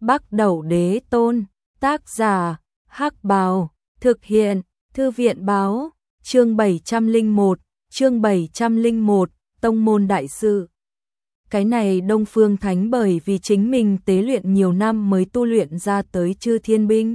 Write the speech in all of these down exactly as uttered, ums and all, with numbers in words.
Bắc Đẩu Đế Tôn, tác giả, Hắc Bào, thực hiện, Thư viện báo, chương bảy trăm lẻ một, chương bảy trăm lẻ một, Tông môn đại sự. Cái này Đông Phương Thánh bởi vì chính mình tế luyện nhiều năm mới tu luyện ra tới Chư Thiên Binh.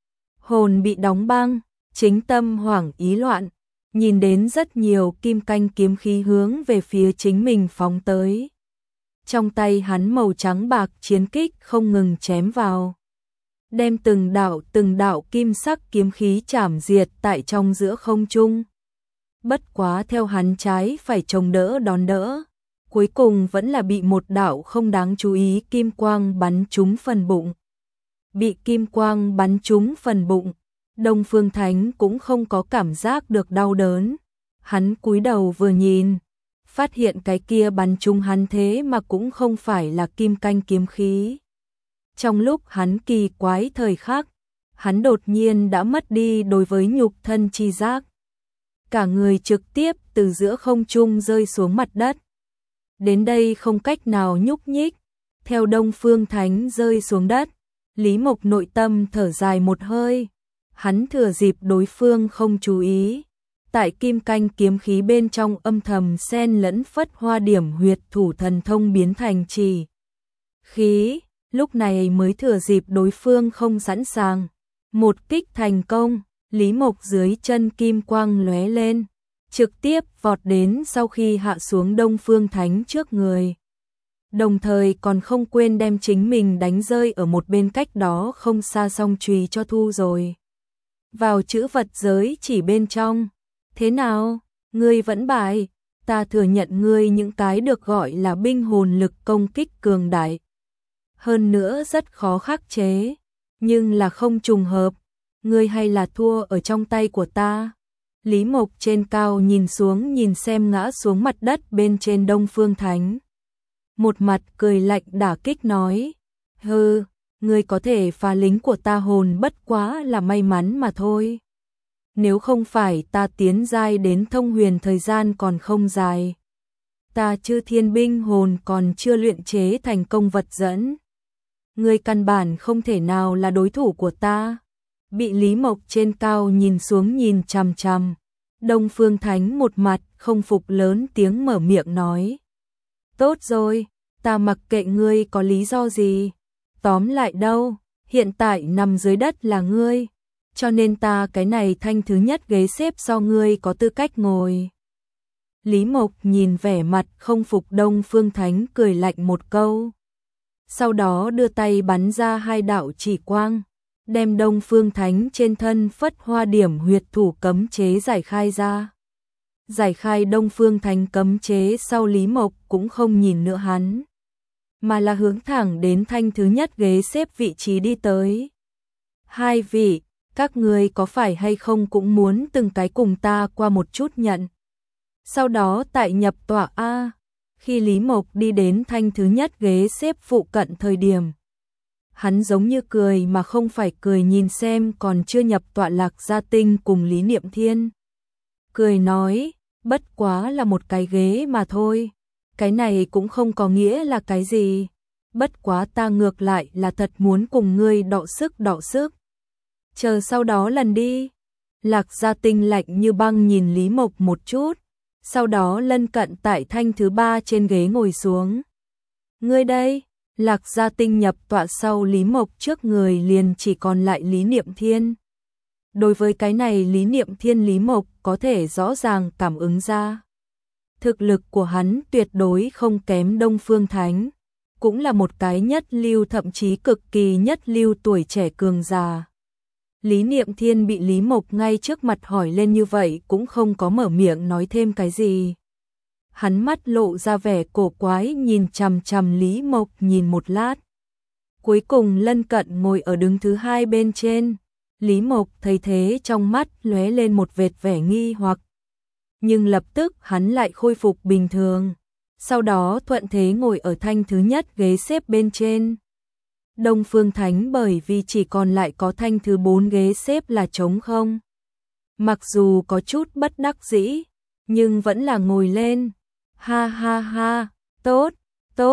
Hồn bị đóng băng, chính tâm hoảng ý loạn, nhìn đến rất nhiều kim canh kiếm khí hướng về phía chính mình phóng tới. Trong tay hắn màu trắng bạc chiến kích không ngừng chém vào, đem từng đạo từng đạo kim sắc kiếm khí chảm diệt tại trong giữa không trung. Bất quá theo hắn trái phải chống đỡ đón đỡ, cuối cùng vẫn là bị một đạo không đáng chú ý kim quang bắn trúng phần bụng. Bị kim quang bắn trúng phần bụng, Đông Phương Thánh cũng không có cảm giác được đau đớn. Hắn cúi đầu vừa nhìn, phát hiện cái kia bắn trúng hắn thế mà cũng không phải là kim canh kiếm khí. Trong lúc hắn kỳ quái thời khắc, hắn đột nhiên đã mất đi đối với nhục thân chi giác. Cả người trực tiếp từ giữa không trung rơi xuống mặt đất. Đến đây không cách nào nhúc nhích, theo Đông Phương Thánh rơi xuống đất, Lý Mộc nội tâm thở dài một hơi. Hắn thừa dịp đối phương không chú ý, tại kim canh kiếm khí bên trong âm thầm xen lẫn phất hoa điểm huyệt thủ thần thông biến thành chỉ khí, lúc này mới thừa dịp đối phương không sẵn sàng. Một kích thành công, Lý Mộc dưới chân kim quang lóe lên, trực tiếp vọt đến sau khi hạ xuống Đông Phương Thánh trước người. Đồng thời còn không quên đem chính mình đánh rơi ở một bên cách đó không xa song chùy cho thu rồi vào chữ vật giới chỉ bên trong. Thế nào, ngươi vẫn bại, ta thừa nhận ngươi những cái được gọi là binh hồn lực công kích cường đại. Hơn nữa rất khó khắc chế, nhưng là không trùng hợp, ngươi hay là thua ở trong tay của ta. Lý Mộc trên cao nhìn xuống nhìn xem ngã xuống mặt đất bên trên Đông Phương Thánh. Một mặt cười lạnh đả kích nói, hừ, ngươi có thể phá lính của ta hồn bất quá là may mắn mà thôi. Nếu không phải ta tiến giai đến thông huyền thời gian còn không dài, ta Chư Thiên Binh hồn còn chưa luyện chế thành công vật dẫn, ngươi căn bản không thể nào là đối thủ của ta. Bị Lý Mộc trên cao nhìn xuống nhìn chằm chằm, Đông Phương Thánh một mặt không phục lớn tiếng mở miệng nói, tốt rồi, ta mặc kệ ngươi có lý do gì, tóm lại đâu, hiện tại nằm dưới đất là ngươi, cho nên ta cái này thanh thứ nhất ghế xếp do ngươi có tư cách ngồi. Lý Mộc nhìn vẻ mặt không phục Đông Phương Thánh cười lạnh một câu, sau đó đưa tay bắn ra hai đạo chỉ quang, đem Đông Phương Thánh trên thân phất hoa điểm huyệt thủ cấm chế giải khai ra. Giải khai Đông Phương Thánh cấm chế sau, Lý Mộc cũng không nhìn nữa hắn, mà là hướng thẳng đến thanh thứ nhất ghế xếp vị trí đi tới. Hai vị, các ngươi có phải hay không cũng muốn từng cái cùng ta qua một chút nhận. Sau đó tại nhập tọa A, khi Lý Mộc đi đến thanh thứ nhất ghế xếp phụ cận thời điểm, hắn giống như cười mà không phải cười nhìn xem còn chưa nhập tọa Lạc Gia Tinh cùng Lý Niệm Thiên. Cười nói, bất quá là một cái ghế mà thôi, cái này cũng không có nghĩa là cái gì, bất quá ta ngược lại là thật muốn cùng ngươi đọ sức đọ sức. Chờ sau đó lần đi. Lạc Gia Tinh lạnh như băng nhìn Lý Mộc một chút, sau đó lân cận tại thanh thứ ba trên ghế ngồi xuống. Ngươi đây, Lạc Gia Tinh nhập tọa sau Lý Mộc trước người liền chỉ còn lại Lý Niệm Thiên. Đối với cái này Lý Niệm Thiên, Lý Mộc có thể rõ ràng cảm ứng ra. Thực lực của hắn tuyệt đối không kém Đông Phương Thánh, cũng là một cái nhất lưu thậm chí cực kỳ nhất lưu tuổi trẻ cường già. Lý Niệm Thiên bị Lý Mộc ngay trước mặt hỏi lên như vậy cũng không có mở miệng nói thêm cái gì. Hắn mắt lộ ra vẻ cổ quái nhìn chằm chằm Lý Mộc nhìn một lát. Cuối cùng lân cận ngồi ở đứng thứ hai bên trên. Lý Mộc thấy thế trong mắt lóe lên một vệt vẻ nghi hoặc. Nhưng lập tức hắn lại khôi phục bình thường. Sau đó thuận thế ngồi ở thanh thứ nhất ghế xếp bên trên. Đông Phương Thánh bởi vì chỉ còn lại có thanh thứ bốn ghế xếp là trống không. Mặc dù có chút bất đắc dĩ, nhưng vẫn là ngồi lên. Ha ha ha, tốt, tốt,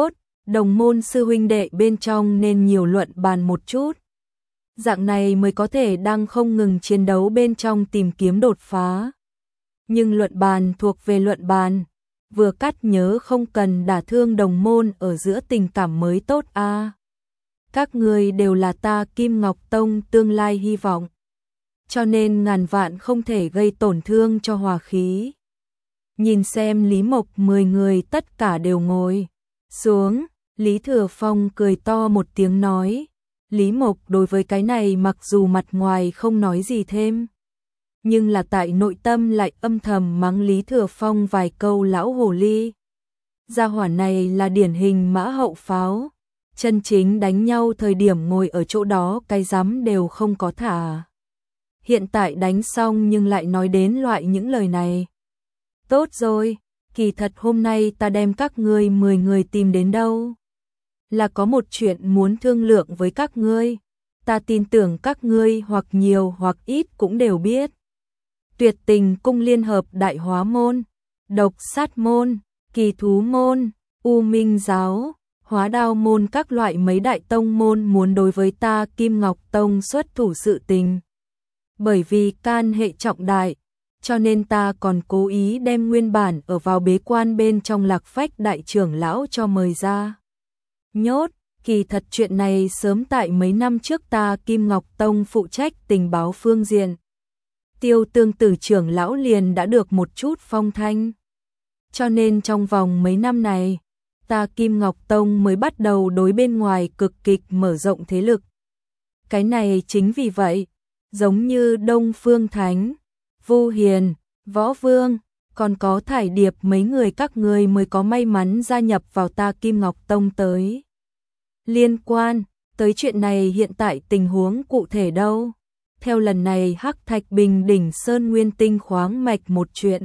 đồng môn sư huynh đệ bên trong nên nhiều luận bàn một chút. Dạng này mới có thể đang không ngừng chiến đấu bên trong tìm kiếm đột phá. Nhưng luận bàn thuộc về luận bàn, vừa cắt nhớ không cần đả thương đồng môn ở giữa tình cảm mới tốt a. À. Các ngươi đều là ta Kim Ngọc Tông tương lai hy vọng, cho nên ngàn vạn không thể gây tổn thương cho hòa khí. Nhìn xem Lý Mộc mười người tất cả đều ngồi xuống, Lý Thừa Phong cười to một tiếng nói. Lý Mộc đối với cái này mặc dù mặt ngoài không nói gì thêm, nhưng là tại nội tâm lại âm thầm mắng Lý Thừa Phong vài câu lão hồ ly. Gia hỏa này là điển hình mã hậu pháo, chân chính đánh nhau thời điểm ngồi ở chỗ đó cái dám đều không có thả. Hiện tại đánh xong nhưng lại nói đến loại những lời này. Tốt rồi, kỳ thật hôm nay ta đem các ngươi mười người tìm đến đâu, là có một chuyện muốn thương lượng với các ngươi. Ta tin tưởng các ngươi hoặc nhiều hoặc ít cũng đều biết. Tuyệt Tình Cung liên hợp Đại Hóa Môn, Độc Sát Môn, Kỳ Thú Môn, U Minh Giáo, Hóa Đao Môn các loại mấy đại tông môn muốn đối với ta Kim Ngọc Tông xuất thủ sự tình. Bởi vì can hệ trọng đại, cho nên ta còn cố ý đem nguyên bản ở vào bế quan bên trong Lạc Phách đại trưởng lão cho mời ra. Nhốt, kỳ thật chuyện này sớm tại mấy năm trước ta Kim Ngọc Tông phụ trách tình báo phương diện. Tiêu Tương Tử trưởng lão liền đã được một chút phong thanh. Cho nên trong vòng mấy năm này, ta Kim Ngọc Tông mới bắt đầu đối bên ngoài cực kịch mở rộng thế lực. Cái này chính vì vậy, giống như Đông Phương Thánh, Vu Hiền, Võ Vương, còn có Thải Điệp mấy người các ngươi mới có may mắn gia nhập vào ta Kim Ngọc Tông tới. Liên quan tới chuyện này hiện tại tình huống cụ thể đâu? Theo lần này Hắc Thạch Bình Đỉnh Sơn Nguyên Tinh khoáng mạch một chuyện,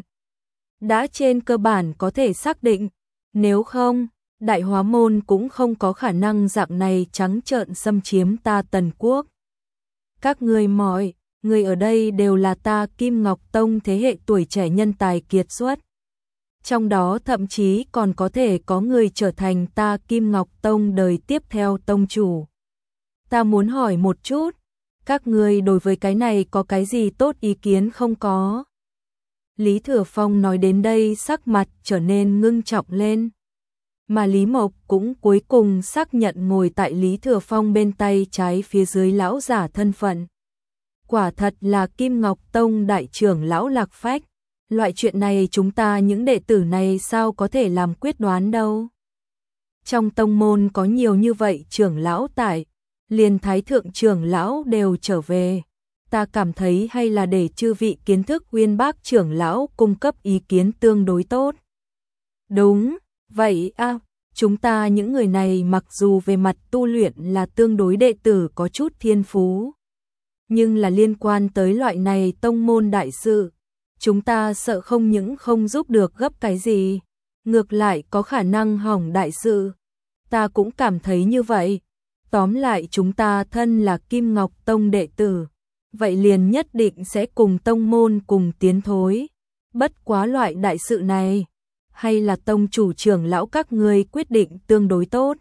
đã trên cơ bản có thể xác định, nếu không, Đại Hóa Môn cũng không có khả năng dạng này trắng trợn xâm chiếm ta Tần Quốc. Các ngươi mọi người ở đây đều là ta Kim Ngọc Tông thế hệ tuổi trẻ nhân tài kiệt xuất. Trong đó thậm chí còn có thể có người trở thành ta Kim Ngọc Tông đời tiếp theo tông chủ. Ta muốn hỏi một chút, các ngươi đối với cái này có cái gì tốt ý kiến không có? Lý Thừa Phong nói đến đây sắc mặt trở nên ngưng trọng lên. Mà Lý Mộc cũng cuối cùng xác nhận ngồi tại Lý Thừa Phong bên tay trái phía dưới lão giả thân phận. Quả thật là Kim Ngọc Tông đại trưởng lão Lạc Phách. Loại chuyện này chúng ta những đệ tử này sao có thể làm quyết đoán đâu. Trong tông môn có nhiều như vậy trưởng lão tại, liền thái thượng trưởng lão đều trở về. Ta cảm thấy hay là để chư vị kiến thức uyên bác trưởng lão cung cấp ý kiến tương đối tốt. Đúng, vậy à, chúng ta những người này mặc dù về mặt tu luyện là tương đối đệ tử có chút thiên phú, nhưng là liên quan tới loại này tông môn đại sự, chúng ta sợ không những không giúp được gấp cái gì, ngược lại có khả năng hỏng đại sự. Ta cũng cảm thấy như vậy. Tóm lại chúng ta thân là Kim Ngọc Tông đệ tử, vậy liền nhất định sẽ cùng tông môn cùng tiến thối. Bất quá loại đại sự này, hay là tông chủ trưởng lão các ngươi quyết định tương đối tốt.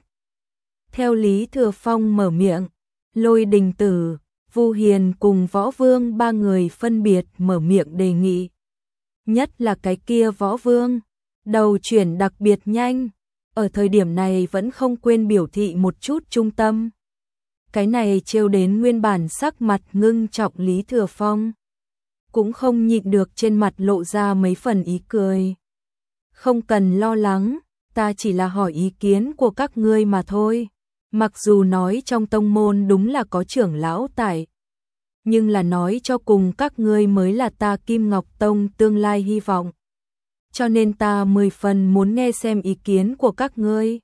Theo Lý Thừa Phong mở miệng, Lôi Đình Tử, Vu Hiền cùng Võ Vương ba người phân biệt mở miệng đề nghị. Nhất là cái kia Võ Vương, đầu chuyển đặc biệt nhanh, ở thời điểm này vẫn không quên biểu thị một chút trung tâm. Cái này trêu đến nguyên bản sắc mặt ngưng trọng Lý Thừa Phong, cũng không nhịn được trên mặt lộ ra mấy phần ý cười. Không cần lo lắng, ta chỉ là hỏi ý kiến của các ngươi mà thôi. Mặc dù nói trong tông môn đúng là có trưởng lão tại, nhưng là nói cho cùng các ngươi mới là ta Kim Ngọc Tông tương lai hy vọng. Cho nên ta mười phần muốn nghe xem ý kiến của các ngươi.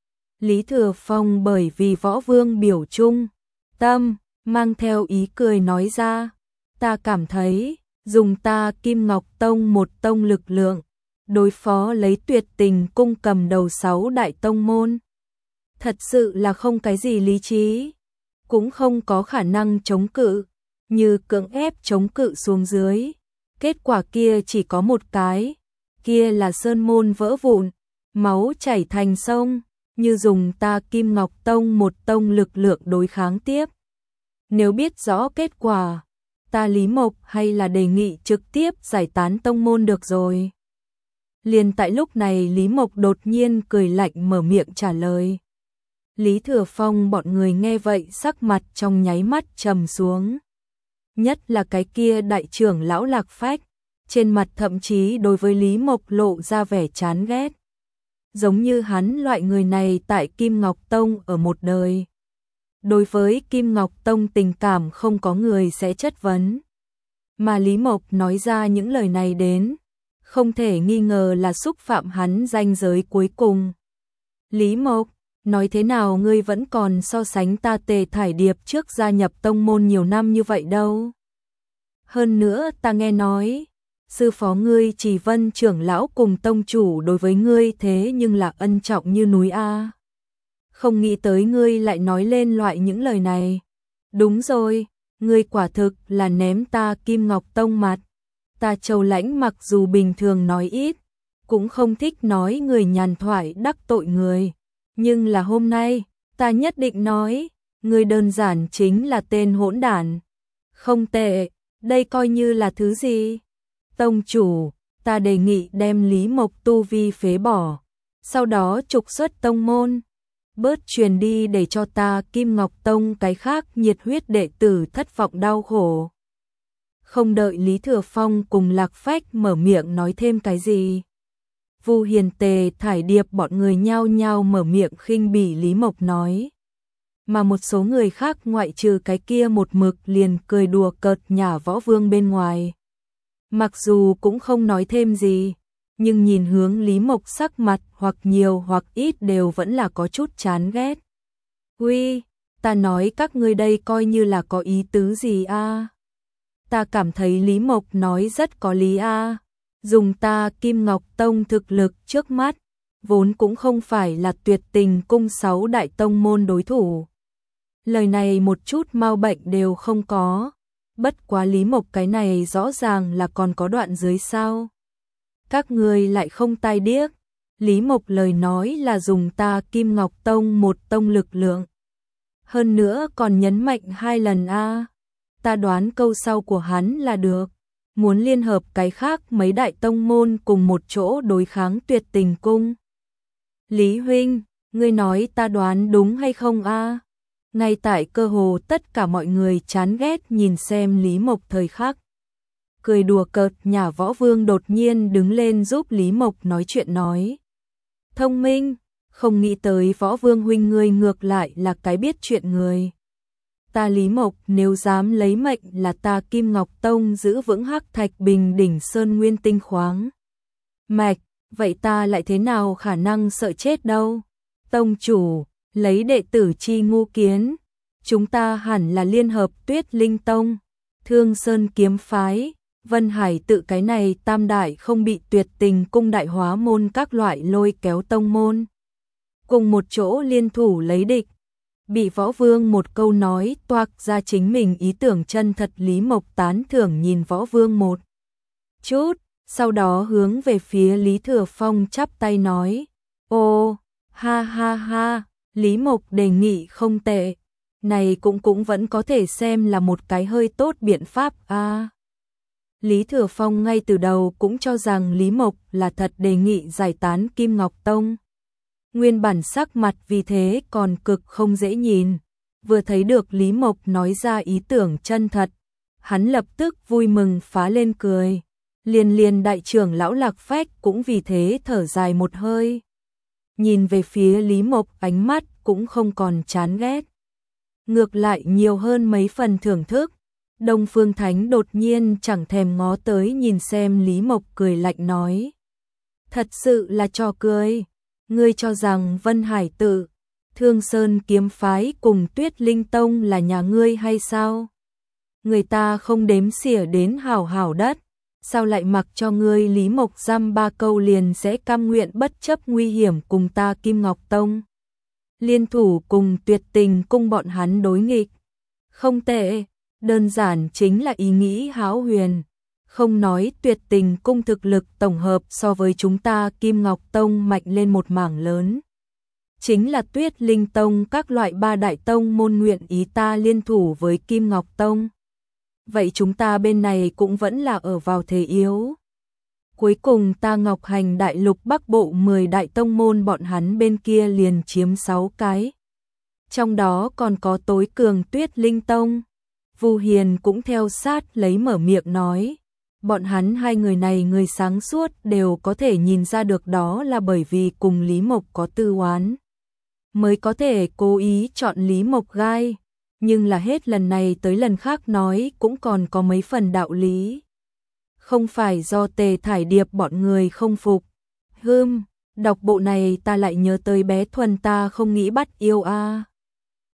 Lý Thừa Phong bởi vì Võ Vương biểu trung tâm, mang theo ý cười nói ra, ta cảm thấy, dùng ta Kim Ngọc Tông một tông lực lượng, đối phó lấy Tuyệt Tình Cung cầm đầu sáu đại tông môn. Thật sự là không cái gì lý trí, cũng không có khả năng chống cự, như cưỡng ép chống cự xuống dưới. Kết quả kia chỉ có một cái, kia là sơn môn vỡ vụn, máu chảy thành sông, như dùng ta Kim Ngọc Tông một tông lực lượng đối kháng tiếp. Nếu biết rõ kết quả, ta Lý Mộc hay là đề nghị trực tiếp giải tán tông môn được rồi. Liền tại lúc này Lý Mộc đột nhiên cười lạnh mở miệng trả lời. Lý Thừa Phong bọn người nghe vậy sắc mặt trong nháy mắt trầm xuống. Nhất là cái kia đại trưởng lão Lạc Phách, trên mặt thậm chí đối với Lý Mộc lộ ra vẻ chán ghét. Giống như hắn loại người này tại Kim Ngọc Tông ở một đời. Đối với Kim Ngọc Tông tình cảm không có người sẽ chất vấn. Mà Lý Mộc nói ra những lời này đến, không thể nghi ngờ là xúc phạm hắn ranh giới cuối cùng. Lý Mộc, nói thế nào ngươi vẫn còn so sánh ta Tề Thải Điệp trước gia nhập tông môn nhiều năm như vậy đâu. Hơn nữa ta nghe nói, sư phó ngươi Chỉ Vân trưởng lão cùng tông chủ đối với ngươi thế nhưng là ân trọng như núi A. Không nghĩ tới ngươi lại nói lên loại những lời này. Đúng rồi, ngươi quả thực là ném ta Kim Ngọc Tông mặt. Ta Châu Lãnh mặc dù bình thường nói ít, cũng không thích nói người nhàn thoại đắc tội người. Nhưng là hôm nay, ta nhất định nói, ngươi đơn giản chính là tên hỗn đản. Không tệ, đây coi như là thứ gì? Tông chủ, ta đề nghị đem Lý Mộc tu vi phế bỏ, sau đó trục xuất tông môn. Bớt truyền đi để cho ta Kim Ngọc Tông cái khác nhiệt huyết đệ tử thất vọng đau khổ. Không đợi Lý Thừa Phong cùng Lạc Phách mở miệng nói thêm cái gì, Vu Hiền Tề Thải Điệp bọn người nhao nhao mở miệng khinh bỉ Lý Mộc nói. Mà một số người khác ngoại trừ cái kia một mực liền cười đùa cợt nhả Võ Vương bên ngoài. Mặc dù cũng không nói thêm gì, nhưng nhìn hướng Lý Mộc sắc mặt hoặc nhiều hoặc ít đều vẫn là có chút chán ghét. Uy, ta nói các ngươi đây coi như là có ý tứ gì a? Ta cảm thấy Lý Mộc nói rất có lý a. Dùng ta Kim Ngọc Tông thực lực trước mắt, vốn cũng không phải là Tuyệt Tình cung sáu đại tông môn đối thủ. Lời này một chút mau bệnh đều không có. Bất quá Lý Mộc cái này rõ ràng là còn có đoạn dưới sao. Các người lại không tai điếc. Lý Mộc lời nói là dùng ta Kim Ngọc Tông một tông lực lượng. Hơn nữa còn nhấn mạnh hai lần a. Ta đoán câu sau của hắn là được. Muốn liên hợp cái khác mấy đại tông môn cùng một chỗ đối kháng Tuyệt Tình cung. Lý huynh, ngươi nói ta đoán đúng hay không a? Ngay tại cơ hồ tất cả mọi người chán ghét nhìn xem Lý Mộc thời khắc. Cười đùa cợt nhả Võ Vương đột nhiên đứng lên giúp Lý Mộc nói chuyện nói. Thông minh, không nghĩ tới Võ Vương huynh ngươi ngược lại là cái biết chuyện người. Ta Lý Mộc nếu dám lấy mệnh là ta Kim Ngọc Tông giữ vững Hắc Thạch Bình Đỉnh Sơn Nguyên Tinh khoáng mạch, vậy ta lại thế nào khả năng sợ chết đâu. Tông chủ, lấy đệ tử chi ngu kiến, chúng ta hẳn là liên hợp Tuyết Linh Tông, Thương Sơn Kiếm Phái, Vân Hải tự cái này tam đại không bị Tuyệt Tình cung đại hóa môn các loại lôi kéo tông môn. Cùng một chỗ liên thủ lấy địch. Bị Võ Vương một câu nói toạc ra chính mình ý tưởng chân thật. Lý Mộc tán thưởng nhìn Võ Vương một chút, sau đó hướng về phía Lý Thừa Phong chắp tay nói. Ô, ha ha ha, Lý Mộc đề nghị không tệ, này cũng cũng vẫn có thể xem là một cái hơi tốt biện pháp a. À, Lý Thừa Phong ngay từ đầu cũng cho rằng Lý Mộc là thật đề nghị giải tán Kim Ngọc Tông. Nguyên bản sắc mặt vì thế còn cực không dễ nhìn, vừa thấy được Lý Mộc nói ra ý tưởng chân thật, hắn lập tức vui mừng phá lên cười. Liền liền đại trưởng lão Lạc Phách cũng vì thế thở dài một hơi. Nhìn về phía Lý Mộc ánh mắt cũng không còn chán ghét. Ngược lại nhiều hơn mấy phần thưởng thức. Đông Phương Thánh đột nhiên chẳng thèm ngó tới nhìn xem Lý Mộc cười lạnh nói. Thật sự là trò cười. Ngươi cho rằng Vân Hải tự, Thương Sơn Kiếm Phái cùng Tuyết Linh Tông là nhà ngươi hay sao? Người ta không đếm xỉa đến hảo hảo đất. Sao lại mặc cho ngươi Lý Mộc giam ba câu liền sẽ cam nguyện bất chấp nguy hiểm cùng ta Kim Ngọc Tông? Liên thủ cùng Tuyệt Tình cung bọn hắn đối nghịch. Không tệ, đơn giản chính là ý nghĩ hão huyền. Không nói Tuyệt Tình cung thực lực tổng hợp so với chúng ta Kim Ngọc Tông mạnh lên một mảng lớn. chính là Tuyết Linh Tông, các loại ba đại tông môn nguyện ý ta liên thủ với Kim Ngọc Tông. Vậy chúng ta bên này cũng vẫn là ở vào thế yếu. Cuối cùng ta Ngọc Hành đại lục Bắc Bộ mười đại tông môn bọn hắn bên kia liền chiếm sáu cái. Trong đó còn có tối cường Tuyết Linh Tông. Vu Hiền cũng theo sát lấy mở miệng nói. Bọn hắn hai người này người sáng suốt đều có thể nhìn ra được đó là bởi vì cùng Lý Mộc có tư oán, mới có thể cố ý chọn Lý Mộc gai. Nhưng là hết lần này tới lần khác nói cũng còn có mấy phần đạo lý. Không phải do Tề Thải Điệp bọn người không phục. Hưm, đọc bộ này ta lại nhớ tới bé Thuần ta không nghĩ bắt yêu a.